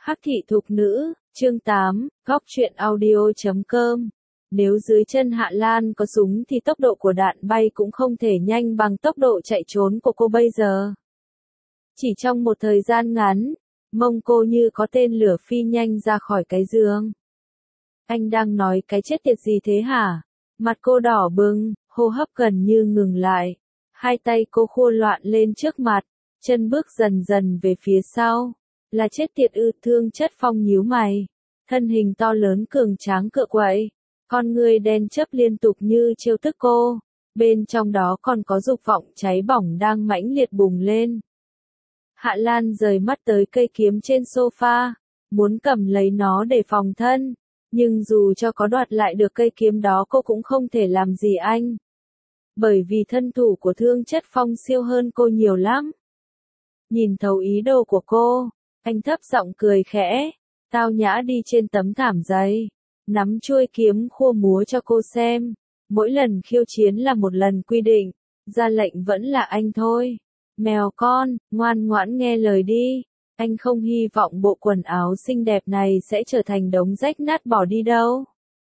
Hắc thị thục nữ, chương 8, góc truyện audio.com. Nếu dưới chân Hạ Lan có súng thì tốc độ của đạn bay cũng không thể nhanh bằng tốc độ chạy trốn của cô bây giờ. Chỉ trong một thời gian ngắn, mông cô như có tên lửa phi nhanh ra khỏi cái giường. Anh đang nói cái chết tiệt gì thế hả? Mặt cô đỏ bừng, hô hấp gần như ngừng lại. Hai tay cô khua loạn lên trước mặt, chân bước dần dần về phía sau. Là chết tiệt ư? Thương Chất Phong nhíu mày. Thân hình to lớn cường tráng cựa quậy. Con người đen chớp liên tục như trêu tức cô. Bên trong đó còn có dục vọng cháy bỏng đang mãnh liệt bùng lên. Hạ Lan rời mắt tới cây kiếm trên sofa, muốn cầm lấy nó để phòng thân. Nhưng dù cho có đoạt lại được cây kiếm đó cô cũng không thể làm gì anh. Bởi vì thân thủ của Thương Chất Phong siêu hơn cô nhiều lắm. Nhìn thấu ý đồ của cô, anh thấp giọng cười khẽ, tao nhã đi trên tấm thảm dày, nắm chuôi kiếm khua múa cho cô xem. Mỗi lần khiêu chiến là một lần quy định, ra lệnh vẫn là anh thôi. Mèo con, ngoan ngoãn nghe lời đi. Anh không hy vọng bộ quần áo xinh đẹp này sẽ trở thành đống rách nát bỏ đi đâu.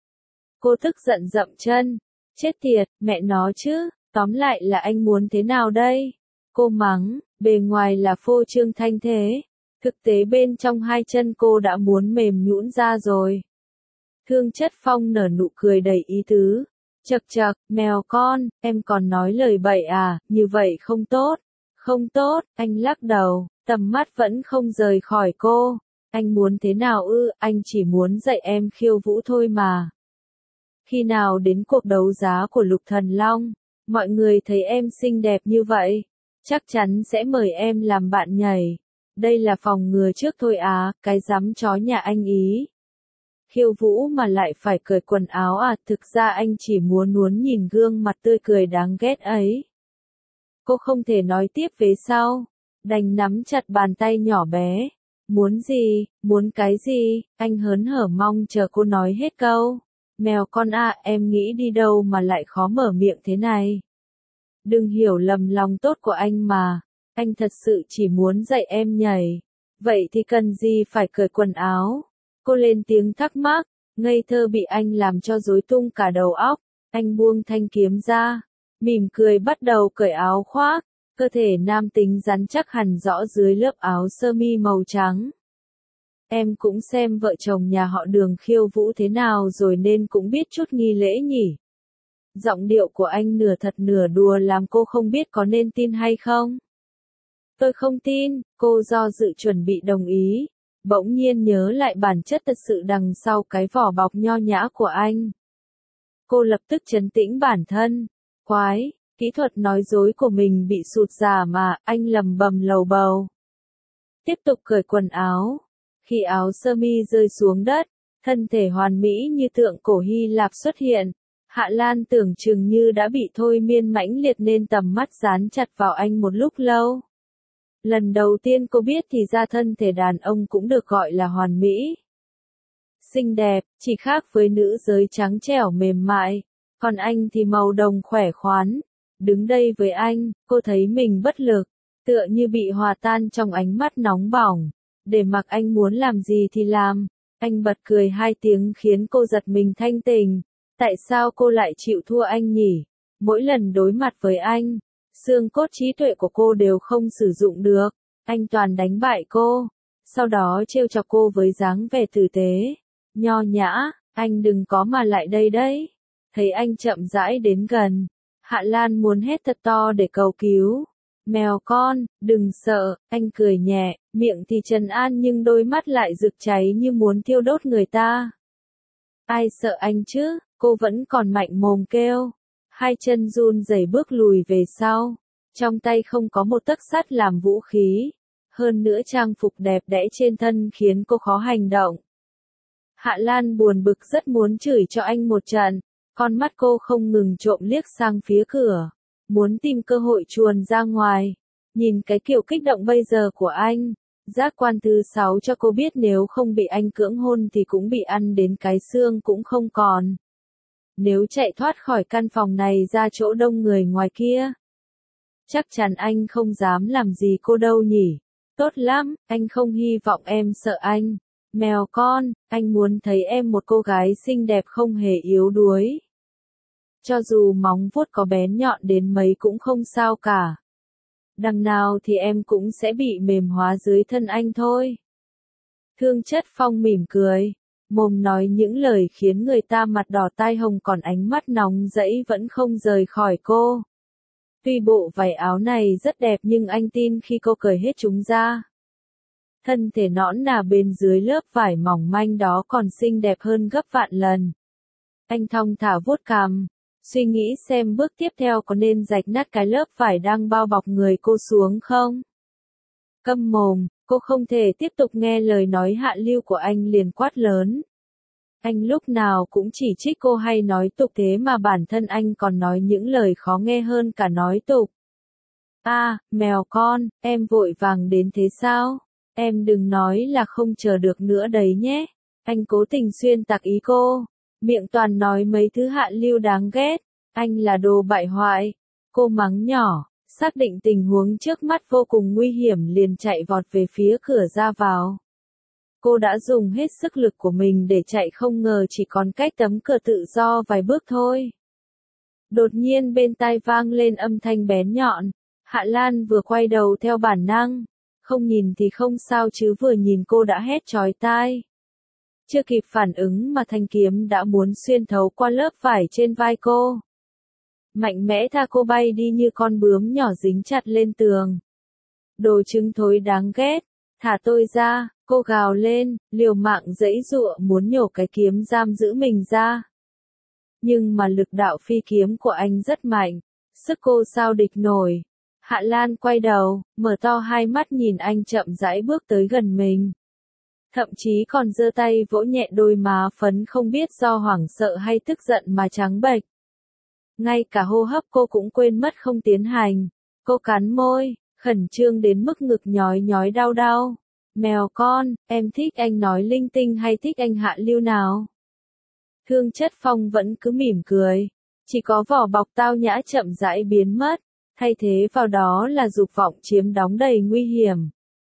Cô tức giận dậm chân. Chết tiệt, mẹ nó chứ, tóm lại là anh muốn thế nào đây? Cô mắng, bề ngoài là phô trương thanh thế. Thực tế bên trong hai chân cô đã muốn mềm nhũn ra rồi. Thương Chất Phong nở nụ cười đầy ý tứ. Chậc chậc, mèo con, em còn nói lời bậy à, như vậy không tốt. Không tốt, anh lắc đầu, tầm mắt vẫn không rời khỏi cô. Anh muốn thế nào ư? Anh chỉ muốn dạy em khiêu vũ thôi mà. Khi nào đến cuộc đấu giá của Lục Thần Long, mọi người thấy em xinh đẹp như vậy, chắc chắn sẽ mời em làm bạn nhảy. Đây là phòng ngừa trước thôi à, cái dám chó nhà anh ý. Khiêu vũ mà lại phải cởi quần áo à, thực ra anh chỉ muốn nhìn gương mặt tươi cười đáng ghét ấy. Cô không thể nói tiếp về sau, đành nắm chặt bàn tay nhỏ bé. Muốn gì, muốn cái gì, anh hớn hở mong chờ cô nói hết câu. Mèo con à, em nghĩ đi đâu mà lại khó mở miệng thế này. Đừng hiểu lầm lòng tốt của anh mà, anh thật sự chỉ muốn dạy em nhảy. Vậy thì cần gì phải cởi quần áo? Cô lên tiếng thắc mắc, ngây thơ bị anh làm cho rối tung cả đầu óc. Anh buông thanh kiếm ra, mỉm cười bắt đầu cởi áo khoác, cơ thể nam tính rắn chắc hẳn rõ dưới lớp áo sơ mi màu trắng. Em cũng xem vợ chồng nhà họ Đường khiêu vũ thế nào rồi nên cũng biết chút nghi lễ nhỉ. Giọng điệu của anh nửa thật nửa đùa làm cô không biết có nên tin hay không. Tôi không tin, cô do dự chuẩn bị đồng ý, bỗng nhiên nhớ lại bản chất thật sự đằng sau cái vỏ bọc nho nhã của anh. Cô lập tức trấn tĩnh bản thân. Quái, kỹ thuật nói dối của mình bị sụt giả mà, anh lầm bầm lầu bầu. Tiếp tục cởi quần áo. Khi áo sơ mi rơi xuống đất, thân thể hoàn mỹ như tượng cổ Hy Lạp xuất hiện. Hạ Lan tưởng chừng như đã bị thôi miên mãnh liệt nên tầm mắt dán chặt vào anh một lúc lâu. Lần đầu tiên cô biết thì ra thân thể đàn ông cũng được gọi là hoàn mỹ. Xinh đẹp, chỉ khác với nữ giới trắng trẻo mềm mại, còn anh thì màu đồng khỏe khoắn. Đứng đây với anh, cô thấy mình bất lực, tựa như bị hòa tan trong ánh mắt nóng bỏng. Để mặc anh muốn làm gì thì làm. Anh bật cười hai tiếng khiến cô giật mình thanh tỉnh. Tại sao cô lại chịu thua anh nhỉ? Mỗi lần đối mặt với anh, xương cốt trí tuệ của cô đều không sử dụng được. Anh toàn đánh bại cô. Sau đó trêu chọc cô với dáng vẻ tử tế, nho nhã. Anh đừng có mà lại đây đấy. Thấy anh chậm rãi đến gần, Hạ Lan muốn hét thật to để cầu cứu. Mèo con, đừng sợ, anh cười nhẹ, miệng thì trấn an nhưng đôi mắt lại rực cháy như muốn thiêu đốt người ta. Ai sợ anh chứ, cô vẫn còn mạnh mồm kêu. Hai chân run rẩy bước lùi về sau, trong tay không có một tấc sắt làm vũ khí. Hơn nữa trang phục đẹp đẽ trên thân khiến cô khó hành động. Hạ Lan buồn bực rất muốn chửi cho anh một trận, con mắt cô không ngừng trộm liếc sang phía cửa. Muốn tìm cơ hội chuồn ra ngoài. Nhìn cái kiểu kích động bây giờ của anh, giác quan thứ 6 cho cô biết nếu không bị anh cưỡng hôn thì cũng bị ăn đến cái xương cũng không còn. Nếu chạy thoát khỏi căn phòng này ra chỗ đông người ngoài kia, chắc chắn anh không dám làm gì cô đâu nhỉ. Tốt lắm, anh không hy vọng em sợ anh. Mèo con, anh muốn thấy em một cô gái xinh đẹp không hề yếu đuối. Cho dù móng vuốt có bén nhọn đến mấy cũng không sao cả. Đằng nào thì em cũng sẽ bị mềm hóa dưới thân anh thôi. Thương Chất Phong mỉm cười, mồm nói những lời khiến người ta mặt đỏ tai hồng còn ánh mắt nóng rẫy vẫn không rời khỏi cô. Tuy bộ váy áo này rất đẹp nhưng anh tin khi cô cởi hết chúng ra, thân thể nõn nà bên dưới lớp vải mỏng manh đó còn xinh đẹp hơn gấp vạn lần. Anh thong thả vuốt cằm, suy nghĩ xem bước tiếp theo có nên rạch nát cái lớp vải đang bao bọc người cô xuống không. Câm mồm, cô không thể tiếp tục nghe lời nói hạ lưu của anh liền quát lớn. Anh lúc nào cũng chỉ trích cô hay nói tục thế mà bản thân anh còn nói những lời khó nghe hơn cả nói tục. Mèo con, em vội vàng đến thế sao? Em đừng nói là không chờ được nữa đấy nhé. Anh cố tình xuyên tạc ý cô, miệng toàn nói mấy thứ hạ lưu đáng ghét. Anh là đồ bại hoại. Cô mắng nhỏ, xác định tình huống trước mắt vô cùng nguy hiểm liền chạy vọt về phía cửa ra vào. Cô đã dùng hết sức lực của mình để chạy không ngờ chỉ còn cách tấm cửa tự do vài bước thôi. Đột nhiên bên tai vang lên âm thanh bén nhọn. Hạ Lan vừa quay đầu theo bản năng. Không nhìn thì không sao chứ vừa nhìn cô đã hét chói tai. Chưa kịp phản ứng mà thanh kiếm đã muốn xuyên thấu qua lớp vải trên vai cô. Mạnh mẽ tha cô bay đi như con bướm nhỏ dính chặt lên tường. Đồ trứng thối đáng ghét, thả tôi ra, cô gào lên, liều mạng giãy giụa muốn nhổ cái kiếm giam giữ mình ra. Nhưng mà lực đạo phi kiếm của anh rất mạnh, sức cô sao địch nổi. Hạ Lan quay đầu, mở to hai mắt nhìn anh chậm rãi bước tới gần mình. Thậm chí còn giơ tay vỗ nhẹ đôi má phấn không biết do hoảng sợ hay tức giận mà trắng bệch. Ngay cả hô hấp cô cũng quên mất không tiến hành. Cô cắn môi, khẩn trương đến mức ngực nhói nhói đau đau. Mèo con, em thích anh nói linh tinh hay thích anh hạ lưu nào? Thương Chất Phong vẫn cứ mỉm cười. Chỉ có vỏ bọc tao nhã chậm rãi biến mất. Thay thế vào đó là dục vọng chiếm đóng đầy nguy hiểm.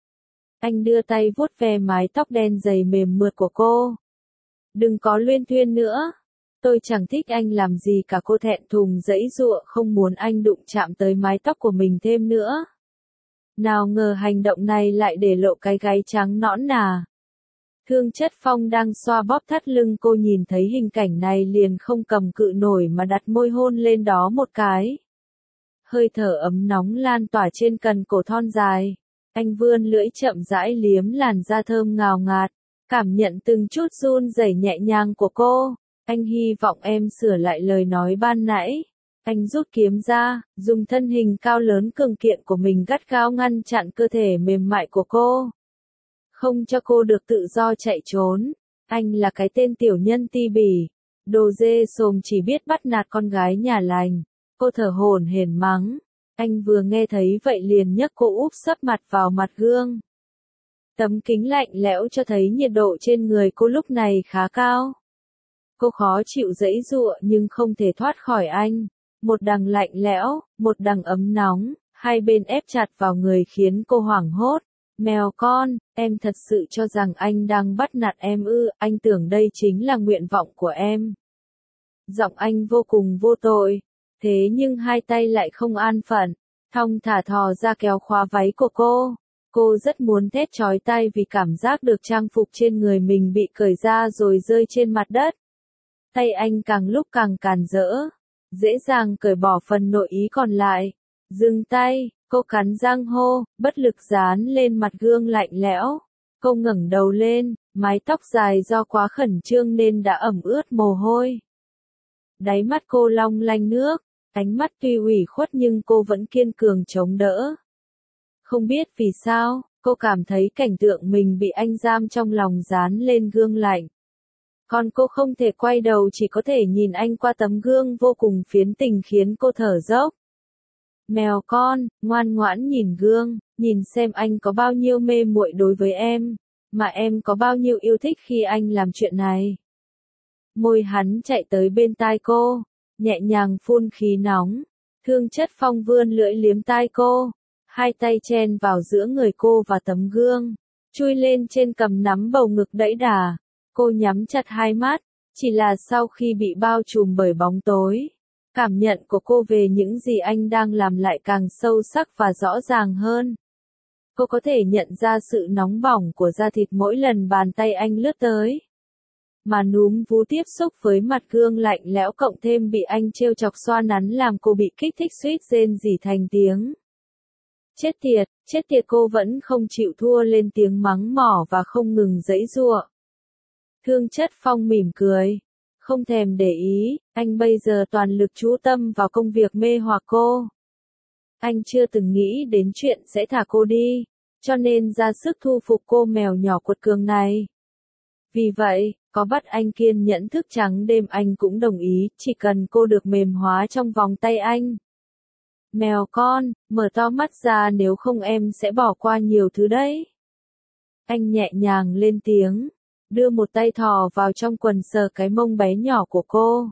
Anh đưa tay vuốt ve mái tóc đen dày mềm mượt của cô. Đừng có luyên thuyên nữa. Tôi chẳng thích anh làm gì cả, cô thẹn thùng giãy giụa không muốn anh đụng chạm tới mái tóc của mình thêm nữa. Nào ngờ hành động này lại để lộ cái gáy trắng nõn nà. Thương Chất Phong đang xoa bóp thắt lưng cô nhìn thấy hình cảnh này liền không cầm cự nổi mà đặt môi hôn lên đó một cái. Hơi thở ấm nóng lan tỏa trên cần cổ thon dài. Anh vươn lưỡi chậm rãi liếm làn da thơm ngào ngạt, cảm nhận từng chút run rẩy nhẹ nhàng của cô. Anh hy vọng em sửa lại lời nói ban nãy. Anh rút kiếm ra, dùng thân hình cao lớn cường kiện của mình gắt gao ngăn chặn cơ thể mềm mại của cô. Không cho cô được tự do chạy trốn. Anh là cái tên tiểu nhân ti bỉ. Đồ dê xồm chỉ biết bắt nạt con gái nhà lành. Cô thở hổn hển mắng. Anh vừa nghe thấy vậy liền nhấc cô úp sấp mặt vào mặt gương. Tấm kính lạnh lẽo cho thấy nhiệt độ trên người cô lúc này khá cao. Cô khó chịu giãy giụa nhưng không thể thoát khỏi anh. Một đằng lạnh lẽo, một đằng ấm nóng, hai bên ép chặt vào người khiến cô hoảng hốt. Mèo con, em thật sự cho rằng anh đang bắt nạt em ư? Anh tưởng đây chính là nguyện vọng của em. Giọng anh vô cùng vô tội. Thế nhưng hai tay lại không an phận, thong thả thò ra kéo khóa váy của cô. Cô rất muốn thét chói tai vì cảm giác được trang phục trên người mình bị cởi ra rồi rơi trên mặt đất. Tay anh càng lúc càng càn rỡ, dễ dàng cởi bỏ phần nội ý còn lại. Dừng tay, cô cắn răng hô, bất lực dán lên mặt gương lạnh lẽo. Cô ngẩng đầu lên, mái tóc dài do quá khẩn trương nên đã ẩm ướt mồ hôi. Đáy mắt cô long lanh nước, ánh mắt tuy ủy khuất nhưng cô vẫn kiên cường chống đỡ. Không biết vì sao, cô cảm thấy cảnh tượng mình bị anh giam trong lòng dán lên gương lạnh. Còn cô không thể quay đầu, chỉ có thể nhìn anh qua tấm gương vô cùng phiến tình khiến cô thở dốc. Mèo con, ngoan ngoãn nhìn gương, nhìn xem anh có bao nhiêu mê muội đối với em, mà em có bao nhiêu yêu thích khi anh làm chuyện này. Môi hắn chạy tới bên tai cô, nhẹ nhàng phun khí nóng. Thương Chất Phong vươn lưỡi liếm tai cô, hai tay chen vào giữa người cô và tấm gương. chui lên trên cầm nắm bầu ngực đẫy đà. Cô nhắm chặt hai mắt, chỉ là sau khi bị bao trùm bởi bóng tối, cảm nhận của cô về những gì anh đang làm lại càng sâu sắc và rõ ràng hơn. Cô có thể nhận ra sự nóng bỏng của da thịt mỗi lần bàn tay anh lướt tới. Mà núm vú tiếp xúc với mặt gương lạnh lẽo cộng thêm bị anh trêu chọc xoa nắn làm cô bị kích thích suýt rên rỉ thành tiếng. Chết tiệt cô vẫn không chịu thua lên tiếng mắng mỏ và không ngừng giãy giụa. Thương Chất Phong mỉm cười. Không thèm để ý, anh bây giờ toàn lực chú tâm vào công việc mê hoặc cô. Anh chưa từng nghĩ đến chuyện sẽ thả cô đi, cho nên ra sức thu phục cô mèo nhỏ quật cường này. Vì vậy, có bắt anh kiên nhẫn thức trắng đêm anh cũng đồng ý, chỉ cần cô được mềm hóa trong vòng tay anh. Mèo con, mở to mắt ra nếu không em sẽ bỏ qua nhiều thứ đấy. Anh nhẹ nhàng lên tiếng, đưa một tay thò vào trong quần sờ cái mông bé nhỏ của cô.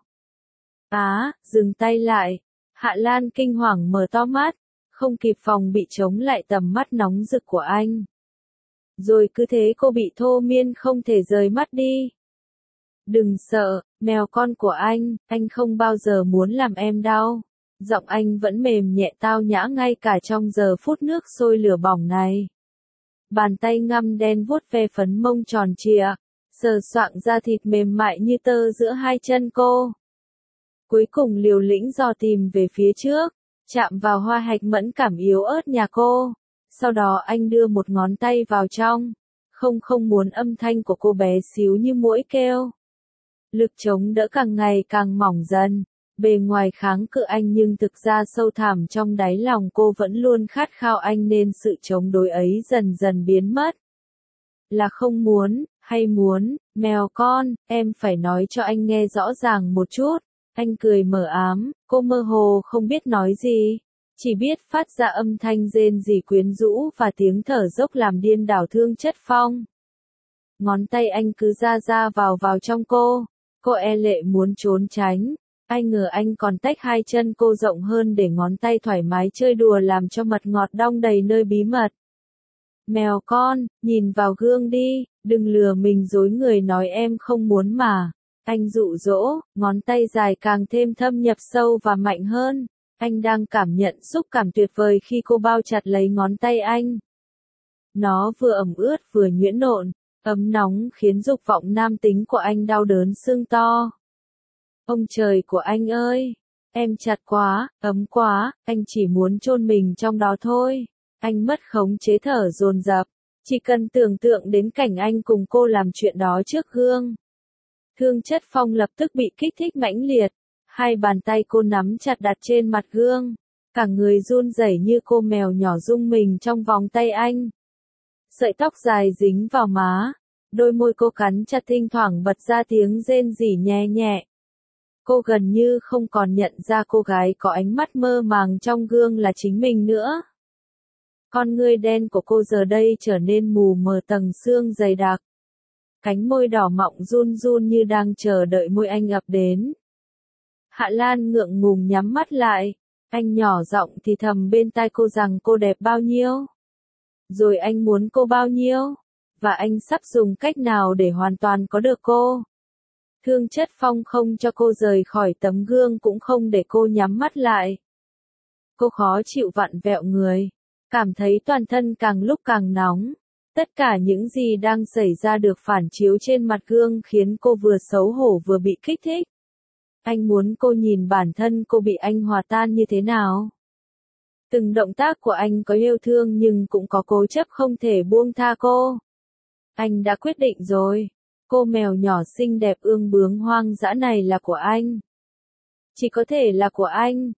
Dừng tay lại. Hạ Lan kinh hoàng mở to mắt, không kịp phòng bị chống lại tầm mắt nóng rực của anh. Rồi cứ thế cô bị thô miên không thể rời mắt đi. Đừng sợ, mèo con của anh không bao giờ muốn làm em đau. Giọng anh vẫn mềm nhẹ tao nhã ngay cả trong giờ phút nước sôi lửa bỏng này. Bàn tay ngăm đen vuốt ve phấn mông tròn trịa, sờ soạng da thịt mềm mại như tơ giữa hai chân cô. Cuối cùng liều lĩnh dò tìm về phía trước, chạm vào hoa hạch mẫn cảm yếu ớt nhà cô. Sau đó anh đưa một ngón tay vào trong. Không muốn âm thanh của cô bé xíu như muỗi kêu. Lực chống đỡ càng ngày càng mỏng dần. Bề ngoài kháng cự anh nhưng thực ra sâu thẳm trong đáy lòng cô vẫn luôn khát khao anh nên sự chống đối ấy dần dần biến mất. Là không muốn, hay muốn, mèo con, em phải nói cho anh nghe rõ ràng một chút. Anh cười mờ ám, cô mơ hồ không biết nói gì. Chỉ biết phát ra âm thanh rên rỉ quyến rũ và tiếng thở dốc làm điên đảo Thương Chất Phong. Ngón tay anh cứ ra vào trong cô. Cô e lệ muốn trốn tránh. Ai ngờ anh còn tách hai chân cô rộng hơn để ngón tay thoải mái chơi đùa làm cho mật ngọt đong đầy nơi bí mật. Mèo con, nhìn vào gương đi, đừng lừa mình dối người nói em không muốn mà. Anh dụ dỗ, ngón tay dài càng thêm thâm nhập sâu và mạnh hơn. Anh đang cảm nhận xúc cảm tuyệt vời khi cô bao chặt lấy ngón tay anh. Nó vừa ẩm ướt vừa nhuyễn nộn, ấm nóng khiến dục vọng nam tính của anh đau đớn xương to. Ông trời của anh ơi! Em chặt quá, ấm quá, anh chỉ muốn chôn mình trong đó thôi. Anh mất khống chế thở dồn dập. Chỉ cần tưởng tượng đến cảnh anh cùng cô làm chuyện đó trước gương. Thương Chất Phong lập tức bị kích thích mãnh liệt. Hai bàn tay cô nắm chặt đặt trên mặt gương. Cả người run rẩy như cô mèo nhỏ rung mình trong vòng tay anh. Sợi tóc dài dính vào má. Đôi môi cô cắn chặt thỉnh thoảng bật ra tiếng rên rỉ nhẹ nhẹ. Cô gần như không còn nhận ra cô gái có ánh mắt mơ màng trong gương là chính mình nữa. Con ngươi đen của cô giờ đây trở nên mù mờ tầng xương dày đặc. Cánh môi đỏ mọng run run như đang chờ đợi môi anh ập đến. Hạ Lan ngượng ngùng nhắm mắt lại. Anh nhỏ giọng thì thầm bên tai cô rằng cô đẹp bao nhiêu. Rồi anh muốn cô bao nhiêu. Và anh sắp dùng cách nào để hoàn toàn có được cô. Thương Chất Phong không cho cô rời khỏi tấm gương cũng không để cô nhắm mắt lại. Cô khó chịu vặn vẹo người. Cảm thấy toàn thân càng lúc càng nóng. Tất cả những gì đang xảy ra được phản chiếu trên mặt gương khiến cô vừa xấu hổ vừa bị kích thích. Anh muốn cô nhìn bản thân cô bị anh hòa tan như thế nào. Từng động tác của anh có yêu thương nhưng cũng có cố chấp không thể buông tha cô. Anh đã quyết định rồi. Cô mèo nhỏ xinh đẹp ương bướng hoang dã này là của anh. Chỉ có thể là của anh.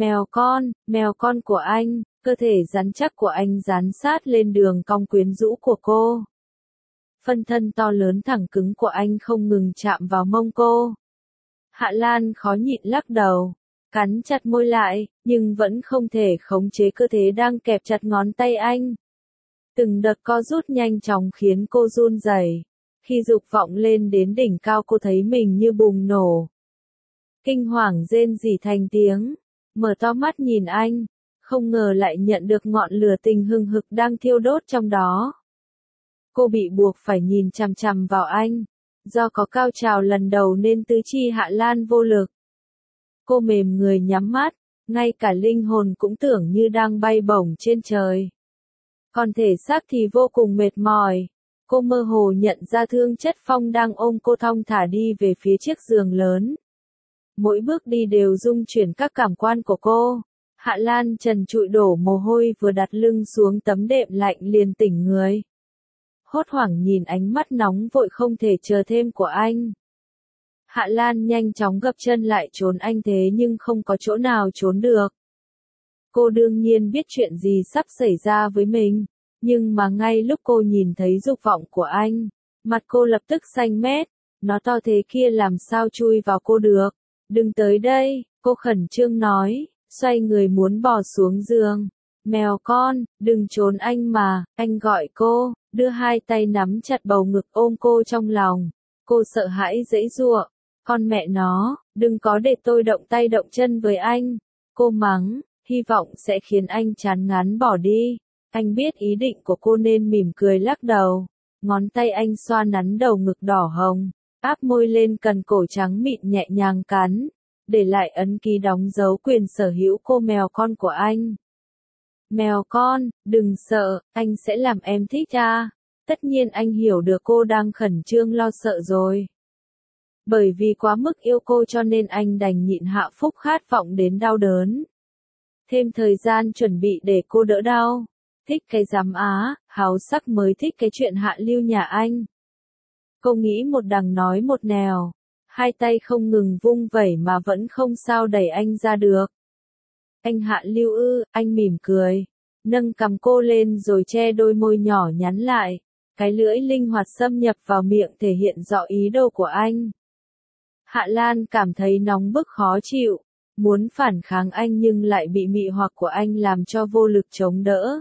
Mèo con của anh, cơ thể rắn chắc của anh dán sát lên đường cong quyến rũ của cô. Phân thân to lớn thẳng cứng của anh không ngừng chạm vào mông cô. Hạ Lan khó nhịn lắc đầu, cắn chặt môi lại, nhưng vẫn không thể khống chế cơ thể đang kẹp chặt ngón tay anh. Từng đợt co rút nhanh chóng khiến cô run rẩy. Khi dục vọng lên đến đỉnh cao cô thấy mình như bùng nổ. Kinh hoàng rên rỉ thành tiếng, mở to mắt nhìn anh, không ngờ lại nhận được ngọn lửa tình hừng hực đang thiêu đốt trong đó. Cô bị buộc phải nhìn chằm chằm vào anh. Do có cao trào lần đầu nên tứ chi Hạ Lan vô lực. Cô mềm người nhắm mắt, ngay cả linh hồn cũng tưởng như đang bay bổng trên trời. Còn thể xác thì vô cùng mệt mỏi. Cô mơ hồ nhận ra Thương Chất Phong đang ôm cô thong thả đi về phía chiếc giường lớn. Mỗi bước đi đều rung chuyển các cảm quan của cô. Hạ Lan trần trụi đổ mồ hôi vừa đặt lưng xuống tấm đệm lạnh liền tỉnh người. Hốt hoảng nhìn ánh mắt nóng vội không thể chờ thêm của anh. Hạ Lan nhanh chóng gập chân lại trốn anh thế nhưng không có chỗ nào trốn được. Cô đương nhiên biết chuyện gì sắp xảy ra với mình, nhưng mà ngay lúc cô nhìn thấy dục vọng của anh, mặt cô lập tức xanh mét, nó to thế kia làm sao chui vào cô được. Đừng tới đây, cô khẩn trương nói, xoay người muốn bò xuống giường. Mèo con, đừng trốn anh mà, anh gọi cô, đưa hai tay nắm chặt bầu ngực ôm cô trong lòng. Cô sợ hãi giãy giụa, con mẹ nó, đừng có để tôi động tay động chân với anh. Cô mắng, hy vọng sẽ khiến anh chán ngán bỏ đi. Anh biết ý định của cô nên mỉm cười lắc đầu. Ngón tay anh xoa nắn đầu ngực đỏ hồng, áp môi lên cần cổ trắng mịn nhẹ nhàng cắn, để lại ấn ký đóng dấu quyền sở hữu cô mèo con của anh. Mèo con, đừng sợ, anh sẽ làm em thích à. Tất nhiên anh hiểu được cô đang khẩn trương lo sợ rồi. Bởi vì quá mức yêu cô cho nên anh đành nhịn hạ phúc khát vọng đến đau đớn. Thêm thời gian chuẩn bị để cô đỡ đau. Thích cái giám á, háo sắc mới thích cái chuyện hạ lưu nhà anh. Cô nghĩ một đằng nói một nẻo. Hai tay không ngừng vung vẩy mà vẫn không sao đẩy anh ra được. Anh hạ lưu ư, anh mỉm cười. Nâng cằm cô lên rồi che đôi môi nhỏ nhắn lại. Cái lưỡi linh hoạt xâm nhập vào miệng thể hiện rõ ý đồ của anh. Hạ Lan cảm thấy nóng bức khó chịu. Muốn phản kháng anh nhưng lại bị mị hoặc của anh làm cho vô lực chống đỡ.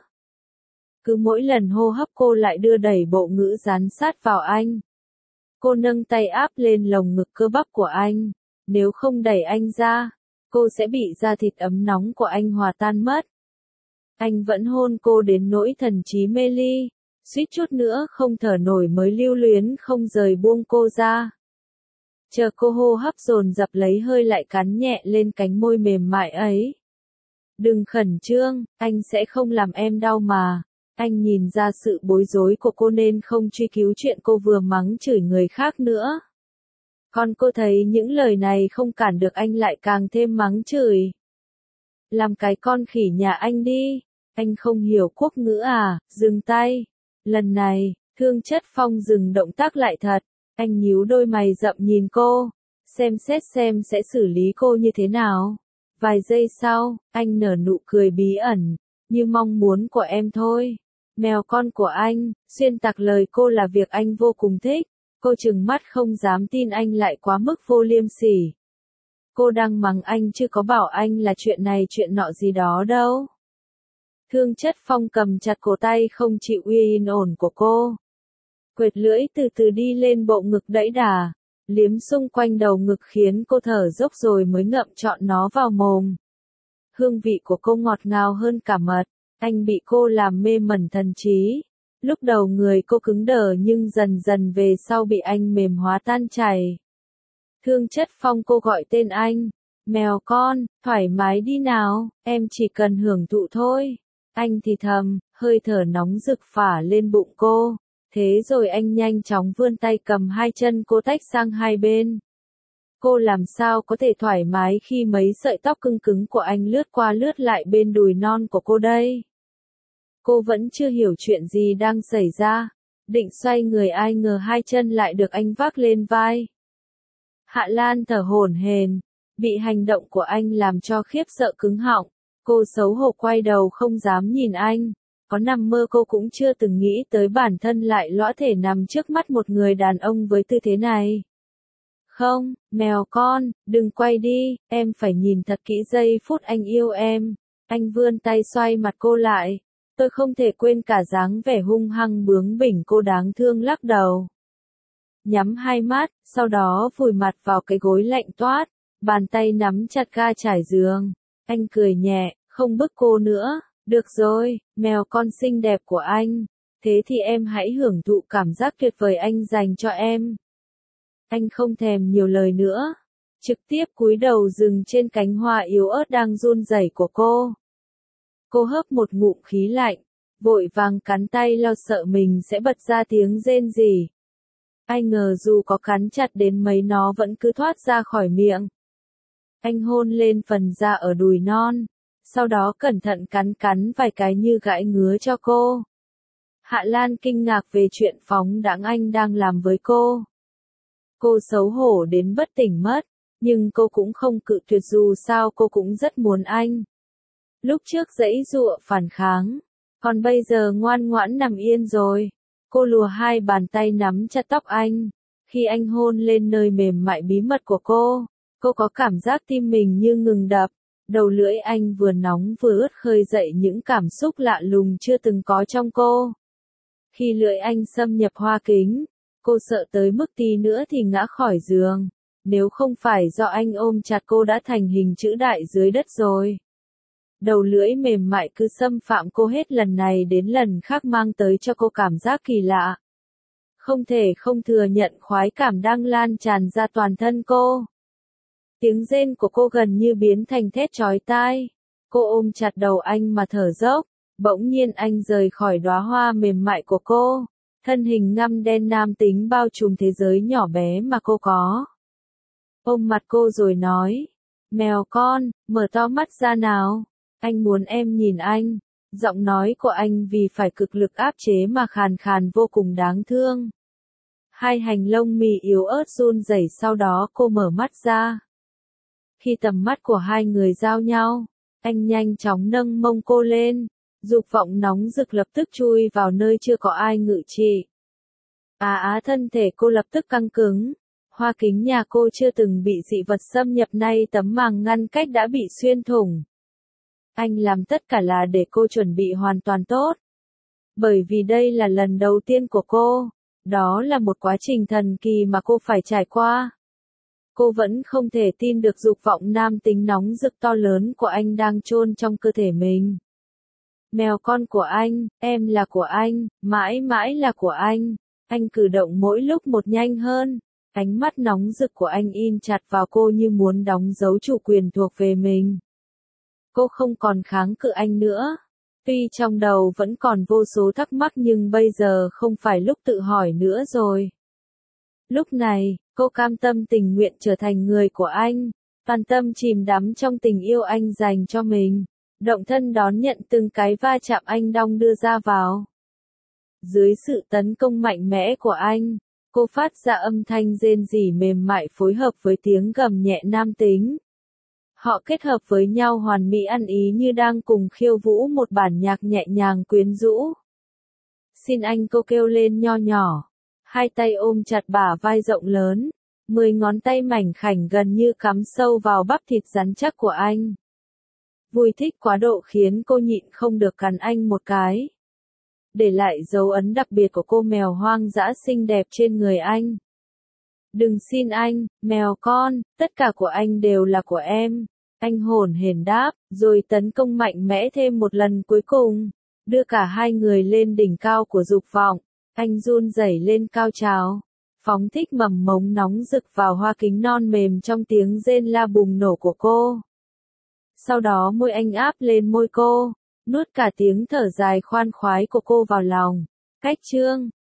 Cứ mỗi lần hô hấp cô lại đưa đẩy bộ ngữ dán sát vào anh. Cô nâng tay áp lên lồng ngực cơ bắp của anh. Nếu không đẩy anh ra, cô sẽ bị da thịt ấm nóng của anh hòa tan mất. Anh vẫn hôn cô đến nỗi thần trí mê ly, suýt chút nữa không thở nổi mới lưu luyến không rời buông cô ra. Chờ cô hô hấp dồn dập lấy hơi lại cắn nhẹ lên cánh môi mềm mại ấy. Đừng khẩn trương, anh sẽ không làm em đau mà. Anh nhìn ra sự bối rối của cô nên không truy cứu chuyện cô vừa mắng chửi người khác nữa. Còn cô thấy những lời này không cản được anh lại càng thêm mắng chửi. Làm cái con khỉ nhà anh đi, anh không hiểu quốc ngữ à, dừng tay. Lần này, Thương Chất Phong dừng động tác lại thật, anh nhíu đôi mày rậm nhìn cô, xem xét xem sẽ xử lý cô như thế nào. Vài giây sau, anh nở nụ cười bí ẩn, như mong muốn của em thôi. Mèo con của anh, xuyên tạc lời cô là việc anh vô cùng thích. Cô trừng mắt không dám tin anh lại quá mức vô liêm sỉ. Cô đang mắng anh chứ có bảo anh là chuyện này chuyện nọ gì đó đâu. Thương Chất Phong cầm chặt cổ tay không chịu yên ổn của cô. Quệt lưỡi từ từ đi lên bộ ngực đẫy đà, liếm xung quanh đầu ngực khiến cô thở dốc rồi mới ngậm trọn nó vào mồm. Hương vị của cô ngọt ngào hơn cả mật, anh bị cô làm mê mẩn thần trí. Lúc đầu người cô cứng đờ nhưng dần dần về sau bị anh mềm hóa tan chảy. Thương Chất Phong cô gọi tên anh. Mèo con, thoải mái đi nào, em chỉ cần hưởng thụ thôi. Anh thì thầm, hơi thở nóng rực phả lên bụng cô. Thế rồi anh nhanh chóng vươn tay cầm hai chân cô tách sang hai bên. Cô làm sao có thể thoải mái khi mấy sợi tóc cứng cứng của anh lướt qua lướt lại bên đùi non của cô đây. Cô vẫn chưa hiểu chuyện gì đang xảy ra. Định xoay người ai ngờ hai chân lại được anh vác lên vai. Hạ Lan thở hổn hển, bị hành động của anh làm cho khiếp sợ cứng họng. Cô xấu hổ quay đầu không dám nhìn anh. Có nằm mơ cô cũng chưa từng nghĩ tới bản thân lại lõa thể nằm trước mắt một người đàn ông với tư thế này. Không, mèo con, đừng quay đi, em phải nhìn thật kỹ giây phút anh yêu em. Anh vươn tay xoay mặt cô lại. Tôi không thể quên cả dáng vẻ hung hăng bướng bỉnh cô đáng thương lắc đầu. Nhắm hai mắt, sau đó vùi mặt vào cái gối lạnh toát, bàn tay nắm chặt ga trải giường. Anh cười nhẹ, không bức cô nữa. Được rồi, mèo con xinh đẹp của anh. Thế thì em hãy hưởng thụ cảm giác tuyệt vời anh dành cho em. Anh không thèm nhiều lời nữa. Trực tiếp cúi đầu dừng trên cánh hoa yếu ớt đang run rẩy của cô. Cô hớp một ngụm khí lạnh, vội vàng cắn tay lo sợ mình sẽ bật ra tiếng rên rỉ. Ai ngờ dù có cắn chặt đến mấy nó vẫn cứ thoát ra khỏi miệng. Anh hôn lên phần da ở đùi non, sau đó cẩn thận cắn vài cái như gãi ngứa cho cô. Hạ Lan kinh ngạc về chuyện phóng đãng anh đang làm với cô. Cô xấu hổ đến bất tỉnh mất, nhưng cô cũng không cự tuyệt dù sao cô cũng rất muốn anh. Lúc trước giãy giụa phản kháng, còn bây giờ ngoan ngoãn nằm yên rồi. Cô lùa hai bàn tay nắm chặt tóc anh. Khi anh hôn lên nơi mềm mại bí mật của cô có cảm giác tim mình như ngừng đập. Đầu lưỡi anh vừa nóng vừa ướt khơi dậy những cảm xúc lạ lùng chưa từng có trong cô. Khi lưỡi anh xâm nhập hoa kính, cô sợ tới mức tí nữa thì ngã khỏi giường. Nếu không phải do anh ôm chặt cô đã thành hình chữ đại dưới đất rồi. Đầu lưỡi mềm mại cứ xâm phạm cô hết lần này đến lần khác mang tới cho cô cảm giác kỳ lạ. Không thể không thừa nhận khoái cảm đang lan tràn ra toàn thân cô. Tiếng rên của cô gần như biến thành thét chói tai. Cô ôm chặt đầu anh mà thở dốc. Bỗng nhiên anh rời khỏi đóa hoa mềm mại của cô. Thân hình ngăm đen nam tính bao trùm thế giới nhỏ bé mà cô có. Ôm mặt cô rồi nói. Mèo con, mở to mắt ra nào. Anh muốn em nhìn anh. Giọng nói của anh vì phải cực lực áp chế mà khàn khàn vô cùng đáng thương. Hai hành lông mì yếu ớt run rẩy, sau đó cô mở mắt ra. Khi tầm mắt của hai người giao nhau, anh nhanh chóng nâng mông cô lên. Dục vọng nóng rực lập tức chui vào nơi chưa có ai ngự trị. Thân thể cô lập tức căng cứng. Hoa kính nhà cô chưa từng bị dị vật xâm nhập, nay tấm màng ngăn cách đã bị xuyên thủng. Anh làm tất cả là để cô chuẩn bị hoàn toàn tốt. Bởi vì đây là lần đầu tiên của cô. Đó là một quá trình thần kỳ mà cô phải trải qua. Cô vẫn không thể tin được dục vọng nam tính nóng rực to lớn của anh đang chôn trong cơ thể mình. Mèo con của anh, em là của anh, mãi mãi là của anh. Anh cử động mỗi lúc một nhanh hơn. Ánh mắt nóng rực của anh in chặt vào cô như muốn đóng dấu chủ quyền thuộc về mình. Cô không còn kháng cự anh nữa. Tuy trong đầu vẫn còn vô số thắc mắc nhưng bây giờ không phải lúc tự hỏi nữa rồi. Lúc này, cô cam tâm tình nguyện trở thành người của anh. Toàn tâm chìm đắm trong tình yêu anh dành cho mình. Động thân đón nhận từng cái va chạm anh đong đưa ra vào. Dưới sự tấn công mạnh mẽ của anh, cô phát ra âm thanh rên rỉ mềm mại phối hợp với tiếng gầm nhẹ nam tính. Họ kết hợp với nhau hoàn mỹ ăn ý như đang cùng khiêu vũ một bản nhạc nhẹ nhàng quyến rũ. Xin anh, cô kêu lên nho nhỏ. Hai tay ôm chặt bả vai rộng lớn. 10 ngón tay mảnh khảnh gần như cắm sâu vào bắp thịt rắn chắc của anh. Vui thích quá độ khiến cô nhịn không được cắn anh một cái. Để lại dấu ấn đặc biệt của cô mèo hoang dã xinh đẹp trên người anh. Đừng xin anh, mèo con, tất cả của anh đều là của em. Anh hổn hển đáp, rồi tấn công mạnh mẽ thêm một lần cuối cùng. Đưa cả hai người lên đỉnh cao của dục vọng. Anh run rẩy lên cao trào. Phóng thích mầm mống nóng rực vào hoa kính non mềm trong tiếng rên la bùng nổ của cô. Sau đó môi anh áp lên môi cô, nuốt cả tiếng thở dài khoan khoái của cô vào lòng. Cách chương